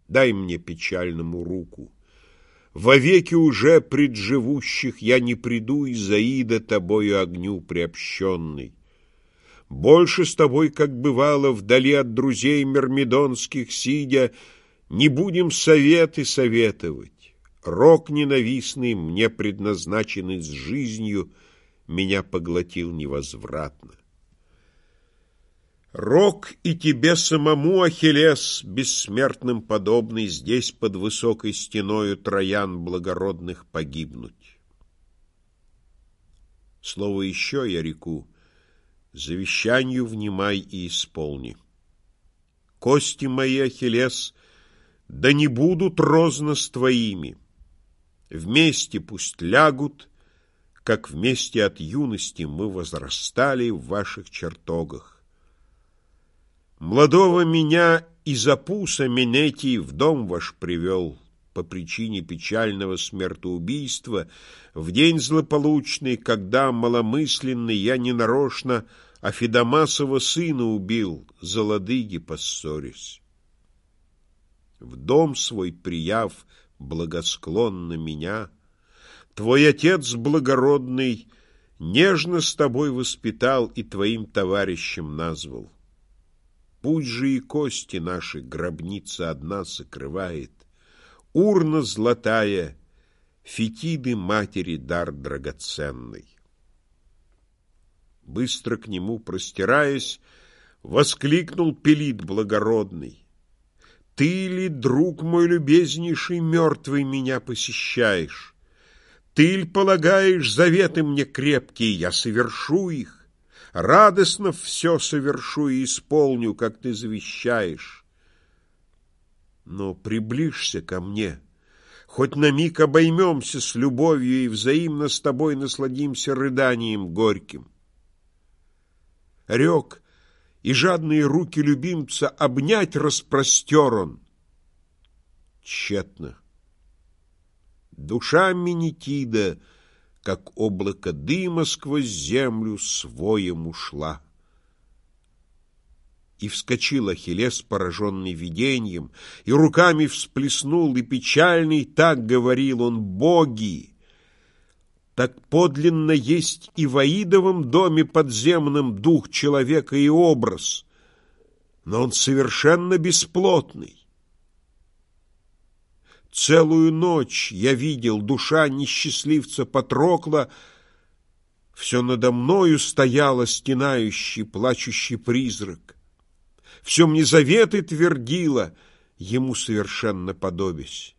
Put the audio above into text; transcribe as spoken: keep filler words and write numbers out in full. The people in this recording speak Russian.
дай мне печальному руку. Вовеки уже пред живущих я не приду из Аида тобою огню приобщенный. Больше с тобой, как бывало, вдали от друзей мирмидонских сидя, не будем советы советовать. Рок ненавистный, мне предназначенный с жизнью, меня поглотил невозвратно. Рок и тебе самому, Ахиллес, бессмертным подобный, здесь под высокой стеною троян благородных погибнуть. Слово еще я реку, завещанию внимай и исполни. Кости мои, Ахиллес, да не будут розно с твоими. Вместе пусть лягут, как вместе от юности мы возрастали в ваших чертогах. Младого меня из Апуса Менетий в дом ваш привел по причине печального смертоубийства в день злополучный, когда маломысленный я ненарочно Афидамасова сына убил, за ладыги поссорясь. В дом свой прияв благосклонно меня, твой отец благородный нежно с тобой воспитал и твоим товарищем назвал. Пусть же и кости наши гробница одна сокрывает, урна золотая, Фетиды матери дар драгоценный. Быстро к нему простираясь, воскликнул Пелит благородный: ты ли, друг мой любезнейший, мертвый меня посещаешь? Ты ли полагаешь заветы мне крепкие, я совершу их? Радостно все совершу и исполню, как ты завещаешь. Но приближься ко мне, хоть на миг обоймемся с любовью и взаимно с тобой насладимся рыданием горьким. Рек, и жадные руки любимца обнять распростер он. Тщетно. Душа Менетида, как облако дыма сквозь землю, своем ушла. И вскочил Ахиллес, пораженный видением, и руками всплеснул, и печальный так говорил он: боги! Так подлинно есть и в Аидовом доме подземном дух человека и образ, но он совершенно бесплотный. Целую ночь я видел, душа несчастливца Патрокла, все надо мною стояла стенающий, плачущий призрак. Все мне заветы твердила, ему совершенно подобясь.